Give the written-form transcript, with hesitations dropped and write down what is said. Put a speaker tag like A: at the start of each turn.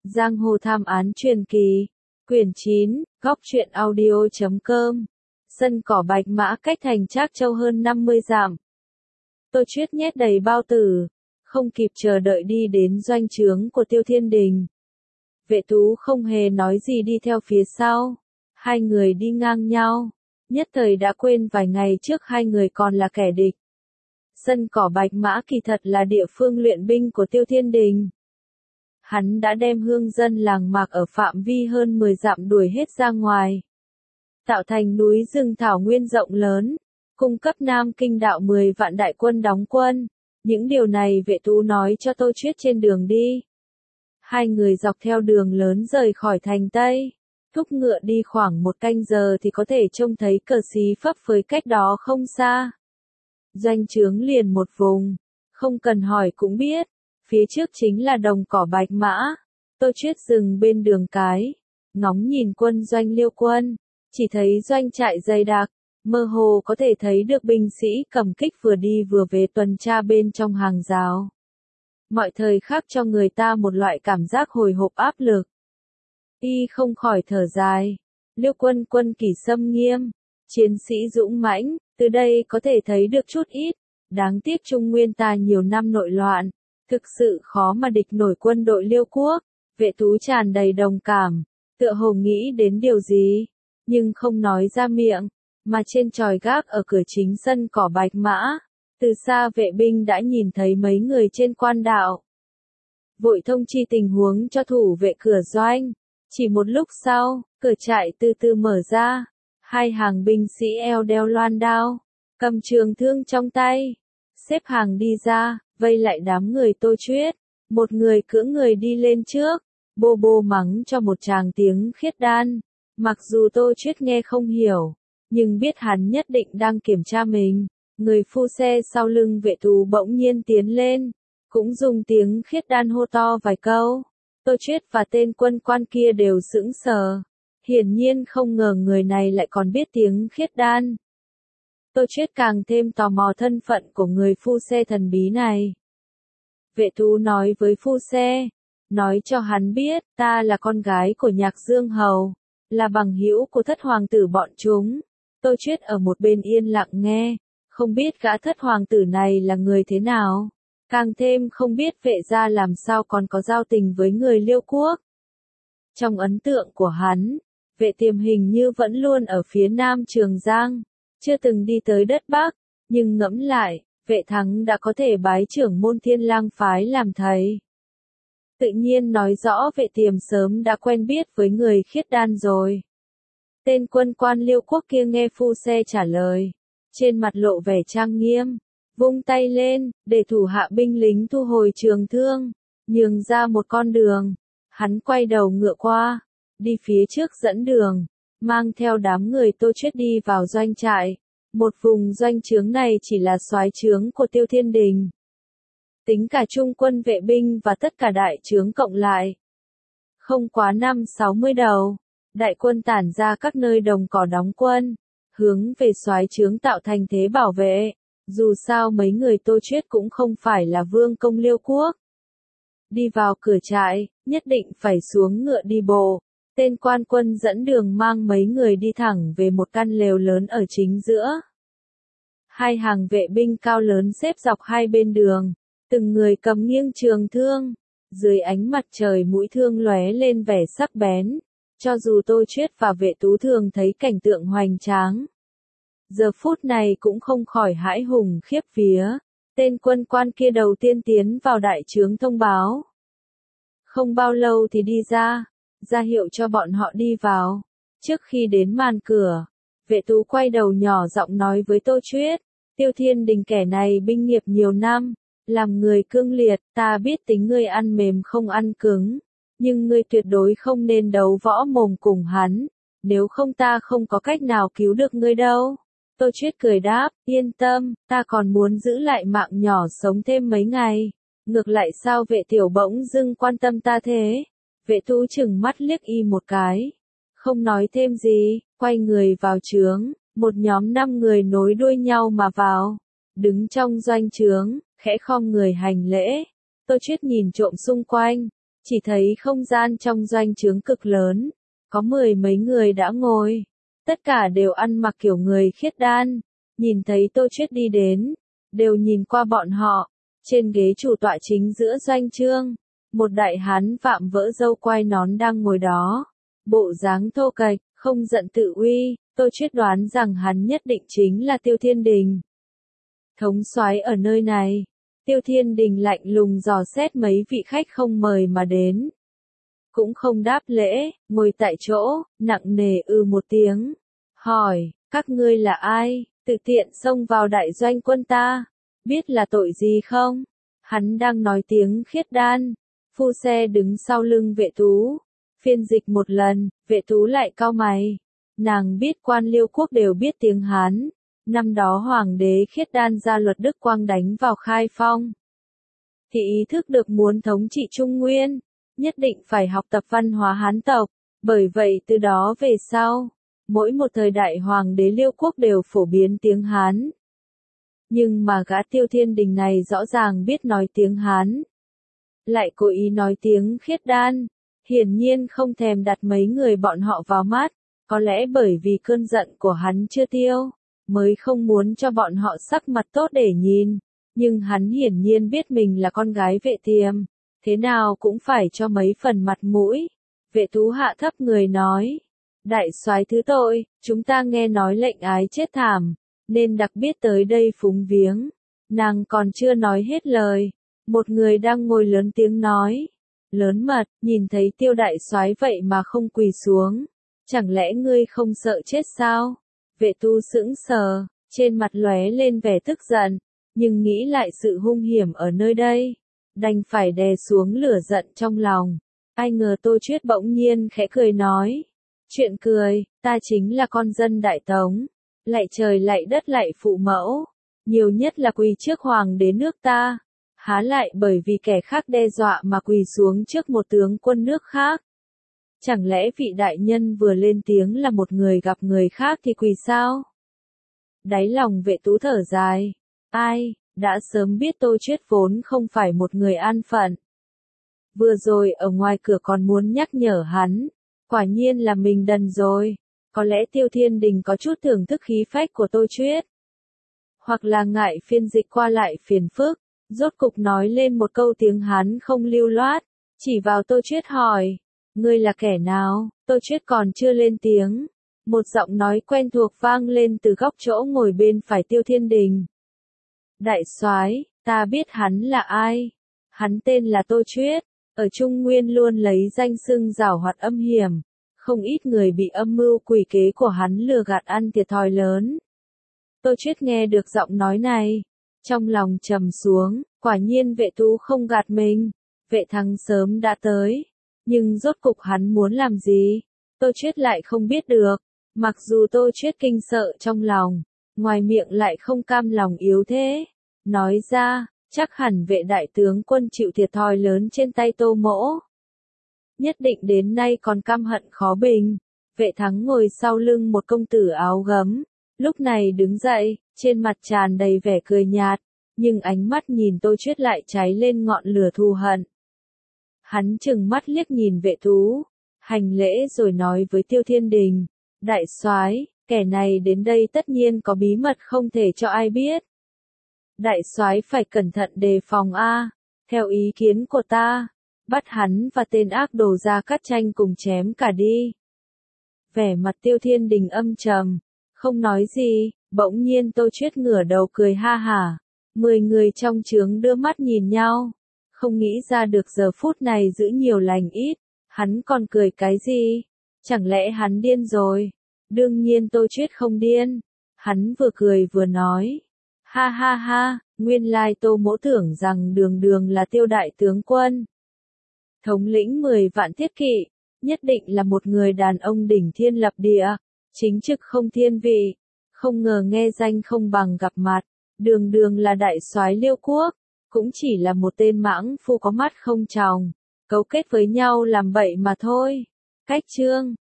A: Giang hồ thám án truyền kỳ, quyển 9, góc truyện audio.com. Sân cỏ Bạch Mã cách thành Trác Châu hơn 50 dặm. Tô Chuyết nhét đầy bao tử, không kịp chờ đợi đi đến doanh trướng của Tiêu Thiên Đình. Vệ Tú không hề nói gì đi theo phía sau, hai người đi ngang nhau, nhất thời đã quên vài ngày trước hai người còn là kẻ địch. Sân cỏ Bạch Mã kỳ thật là địa phương luyện binh của Tiêu Thiên Đình. Hắn đã đem hương dân làng mạc ở phạm vi hơn 10 dặm đuổi hết ra ngoài, tạo thành núi rừng thảo nguyên rộng lớn, cung cấp Nam Kinh đạo 10 vạn đại quân đóng quân. Những điều này Vệ Tú nói cho Tô Chuyết trên đường đi. Hai người dọc theo đường lớn rời khỏi thành Tây, thúc ngựa đi khoảng 1 canh giờ thì có thể trông thấy cờ xí phấp phới cách đó không xa. Doanh trướng liền một vùng, không cần hỏi cũng biết, phía trước chính là đồng cỏ Bạch Mã. Tô Chuyết dừng bên đường cái, ngóng nhìn quân doanh Liêu quân, chỉ thấy doanh trại dày đặc, mơ hồ có thể thấy được binh sĩ cầm kích vừa đi vừa về tuần tra bên trong hàng rào. Mọi thời khắc cho người ta một loại cảm giác hồi hộp áp lực. Y không khỏi thở dài, Liêu quân quân kỷ xâm nghiêm, chiến sĩ dũng mãnh, từ đây có thể thấy được chút ít. Đáng tiếc Trung Nguyên ta nhiều năm nội loạn, thực sự khó mà địch nổi quân đội Liêu quốc. Vệ Tú tràn đầy đồng cảm, tựa hồ nghĩ đến điều gì, nhưng không nói ra miệng, mà trên chòi gác ở cửa chính sân cỏ Bạch Mã, từ xa vệ binh đã nhìn thấy mấy người trên quan đạo. Vội thông chi tình huống cho thủ vệ cửa doanh, chỉ một lúc sau, cửa trại từ từ mở ra, hai hàng binh sĩ eo đeo loan đao, cầm trường thương trong tay, xếp hàng đi ra, vây lại đám người Tô Chuyết. Một người cưỡng người đi lên trước, bô bô mắng cho một tràng tiếng khiết đan. Mặc dù Tô Chuyết nghe không hiểu, nhưng biết hắn nhất định đang kiểm tra mình. Người phu xe sau lưng Vệ Tú bỗng nhiên tiến lên, cũng dùng tiếng khiết đan hô to vài câu. Tô Chuyết và tên quân quan kia đều sững sờ, hiển nhiên không ngờ người này lại còn biết tiếng khiết đan. Tô Chuyết càng thêm tò mò thân phận của người phu xe thần bí này. Vệ Tú nói với phu xe, nói cho hắn biết, ta là con gái của Nhạc Dương Hầu, là bằng hữu của thất hoàng tử bọn chúng. Tô Chuyết ở một bên yên lặng nghe, không biết gã thất hoàng tử này là người thế nào, càng thêm không biết Vệ gia làm sao còn có giao tình với người Liêu quốc. Trong ấn tượng của hắn, Vệ Tiềm hình như vẫn luôn ở phía nam Trường Giang, chưa từng đi tới đất Bắc, nhưng ngẫm lại, Vệ Thắng đã có thể bái trưởng môn Thiên Lang phái làm thầy. Tự nhiên nói rõ Vệ Tiềm sớm đã quen biết với người khiết đan rồi. Tên quân quan Liêu quốc kia nghe phu xe trả lời, trên mặt lộ vẻ trang nghiêm, vung tay lên, để thủ hạ binh lính thu hồi trường thương, nhường ra một con đường. Hắn quay đầu ngựa qua, đi phía trước dẫn đường, mang theo đám người Tô Chuyết đi vào doanh trại. Một vùng doanh trướng này chỉ là soái trướng của Tiêu Thiên Đình. Tính cả trung quân vệ binh và tất cả đại trướng cộng lại, không quá 50-60 đầu. Đại quân tản ra các nơi đồng cỏ đóng quân, hướng về soái trướng tạo thành thế bảo vệ. Dù sao mấy người Tô Chuyết cũng không phải là vương công Liêu quốc. Đi vào cửa trại, nhất định phải xuống ngựa đi bộ. Tên quan quân dẫn đường mang mấy người đi thẳng về một căn lều lớn ở chính giữa. Hai hàng vệ binh cao lớn xếp dọc hai bên đường, từng người cầm nghiêng trường thương. Dưới ánh mặt trời mũi thương lóe lên vẻ sắc bén. Cho dù Tô Chuyết và Vệ Tú thường thấy cảnh tượng hoành tráng, giờ phút này cũng không khỏi hãi hùng khiếp vía. Tên quân quan kia đầu tiên tiến vào đại trướng thông báo. Không bao lâu thì đi ra, ra hiệu cho bọn họ đi vào. Trước khi đến màn cửa, Vệ Tú quay đầu nhỏ giọng nói với Tô Chuyết, Tiêu Thiên Đình kẻ này binh nghiệp nhiều năm, làm người cương liệt, ta biết tính ngươi ăn mềm không ăn cứng. Nhưng ngươi tuyệt đối không nên đấu võ mồm cùng hắn, nếu không ta không có cách nào cứu được ngươi đâu. Tô Chuyết cười đáp, yên tâm, ta còn muốn giữ lại mạng nhỏ sống thêm mấy ngày. Ngược lại sao Vệ tiểu bỗng dưng quan tâm ta thế? Vệ Tú chừng mắt liếc y một cái, không nói thêm gì, quay người vào trướng. Một nhóm 5 người nối đuôi nhau mà vào, đứng trong doanh trướng, khẽ khom người hành lễ. Tô Chuyết nhìn trộm xung quanh, chỉ thấy không gian trong doanh trướng cực lớn, có 10 mấy người đã ngồi, tất cả đều ăn mặc kiểu người khiết đan, nhìn thấy Tô Chuyết đi đến, đều nhìn qua bọn họ, trên ghế chủ tọa chính giữa doanh trương, một đại hán vạm vỡ râu quai nón đang ngồi đó, bộ dáng thô kệch, không giận tự uy, Tô Chuyết đoán rằng hắn nhất định chính là Tiêu Thiên Đình. Thống soái ở nơi này, Tiêu Thiên Đình lạnh lùng dò xét mấy vị khách không mời mà đến. Cũng không đáp lễ, ngồi tại chỗ, nặng nề một tiếng. Hỏi, các ngươi là ai, tự tiện xông vào đại doanh quân ta, biết là tội gì không? Hắn đang nói tiếng khiết đan, phu xe đứng sau lưng Vệ Tú. Phiên dịch một lần, Vệ Tú lại cau mày. Nàng biết quan Liêu quốc đều biết tiếng Hán. Năm đó hoàng đế khiết đan ra luật Đức Quang đánh vào Khai Phong. Thì ý thức được muốn thống trị Trung Nguyên, nhất định phải học tập văn hóa Hán tộc. Bởi vậy từ đó về sau, mỗi một thời đại hoàng đế Liêu quốc đều phổ biến tiếng Hán. Nhưng mà gã Tiêu Thiên Đình này rõ ràng biết nói tiếng Hán. Lại cố ý nói tiếng khiết đan. Hiển nhiên không thèm đặt mấy người bọn họ vào mắt. Có lẽ bởi vì cơn giận của hắn chưa tiêu, mới không muốn cho bọn họ sắc mặt tốt để nhìn. Nhưng hắn hiển nhiên biết mình là con gái Vệ Tiềm, thế nào cũng phải cho mấy phần mặt mũi. Vệ Tú hạ thấp người nói, đại soái thứ tội, chúng ta nghe nói lệnh ái chết thảm, nên đặc biệt tới đây phúng viếng. Nàng còn chưa nói hết lời, một người đang ngồi lớn tiếng nói, lớn mật, nhìn thấy Tiêu đại soái vậy mà không quỳ xuống, chẳng lẽ ngươi không sợ chết sao? Vệ Tú sững sờ, trên mặt lóe lên vẻ tức giận, nhưng nghĩ lại sự hung hiểm ở nơi đây, đành phải đè xuống lửa giận trong lòng. Ai ngờ Tô Chuyết bỗng nhiên khẽ cười nói, chuyện cười, ta chính là con dân Đại Tống, lạy trời lạy đất lạy phụ mẫu, nhiều nhất là quỳ trước hoàng đế nước ta, há lại bởi vì kẻ khác đe dọa mà quỳ xuống trước một tướng quân nước khác. Chẳng lẽ vị đại nhân vừa lên tiếng là một người gặp người khác thì quỳ sao? Đáy lòng Vệ Tú thở dài, ai, đã sớm biết Tô Chuyết vốn không phải một người an phận. Vừa rồi ở ngoài cửa còn muốn nhắc nhở hắn, quả nhiên là mình đần rồi, có lẽ Tiêu Thiên Đình có chút thưởng thức khí phách của Tô Chuyết. Hoặc là ngại phiên dịch qua lại phiền phức, rốt cục nói lên một câu tiếng Hán không lưu loát, chỉ vào Tô Chuyết hỏi, ngươi là kẻ nào? Tô Chuyết còn chưa lên tiếng, một giọng nói quen thuộc vang lên từ góc chỗ ngồi bên phải Tiêu Thiên Đình. Đại soái, ta biết hắn là ai. Hắn tên là Tô Chuyết, ở Trung Nguyên luôn lấy danh xưng giảo hoạt âm hiểm, không ít người bị âm mưu quỷ kế của hắn lừa gạt ăn thiệt thòi lớn. Tô Chuyết nghe được giọng nói này, trong lòng trầm xuống, quả nhiên Vệ Tú không gạt mình, Vệ Thắng sớm đã tới, nhưng rốt cục hắn muốn làm gì, Tô Chuyết lại không biết được, mặc dù Tô Chuyết kinh sợ trong lòng, ngoài miệng lại không cam lòng yếu thế, nói ra, chắc hẳn Vệ đại tướng quân chịu thiệt thòi lớn trên tay Tô Mỗ. Nhất định đến nay còn căm hận khó bình. Vệ Thắng ngồi sau lưng một công tử áo gấm, lúc này đứng dậy, trên mặt tràn đầy vẻ cười nhạt, nhưng ánh mắt nhìn Tô Chuyết lại cháy lên ngọn lửa thù hận. Hắn chừng mắt liếc nhìn Vệ Tú, hành lễ rồi nói với Tiêu Thiên Đình, đại soái, kẻ này đến đây tất nhiên có bí mật không thể cho ai biết. Đại soái phải cẩn thận đề phòng a. Theo ý kiến của ta, bắt hắn và tên ác đồ ra cắt tranh cùng chém cả đi. Vẻ mặt Tiêu Thiên Đình âm trầm, không nói gì, bỗng nhiên Tô Chuyết ngửa đầu cười ha hả. 10 người trong trướng đưa mắt nhìn nhau, không nghĩ ra được giờ phút này giữ nhiều lành ít, hắn còn cười cái gì? Chẳng lẽ hắn điên rồi? Đương nhiên Tô Chuyết không điên, hắn vừa cười vừa nói. Ha ha ha, nguyên lai Tô Mỗ tưởng rằng đường đường là Tiêu đại tướng quân. Thống lĩnh 10 vạn thiết kỵ, nhất định là một người đàn ông đỉnh thiên lập địa, chính trực không thiên vị, không ngờ nghe danh không bằng gặp mặt, đường đường là đại soái Liêu quốc, cũng chỉ là một tên mãng phu có mắt không tròng, cấu kết với nhau làm bậy mà thôi. Cách chương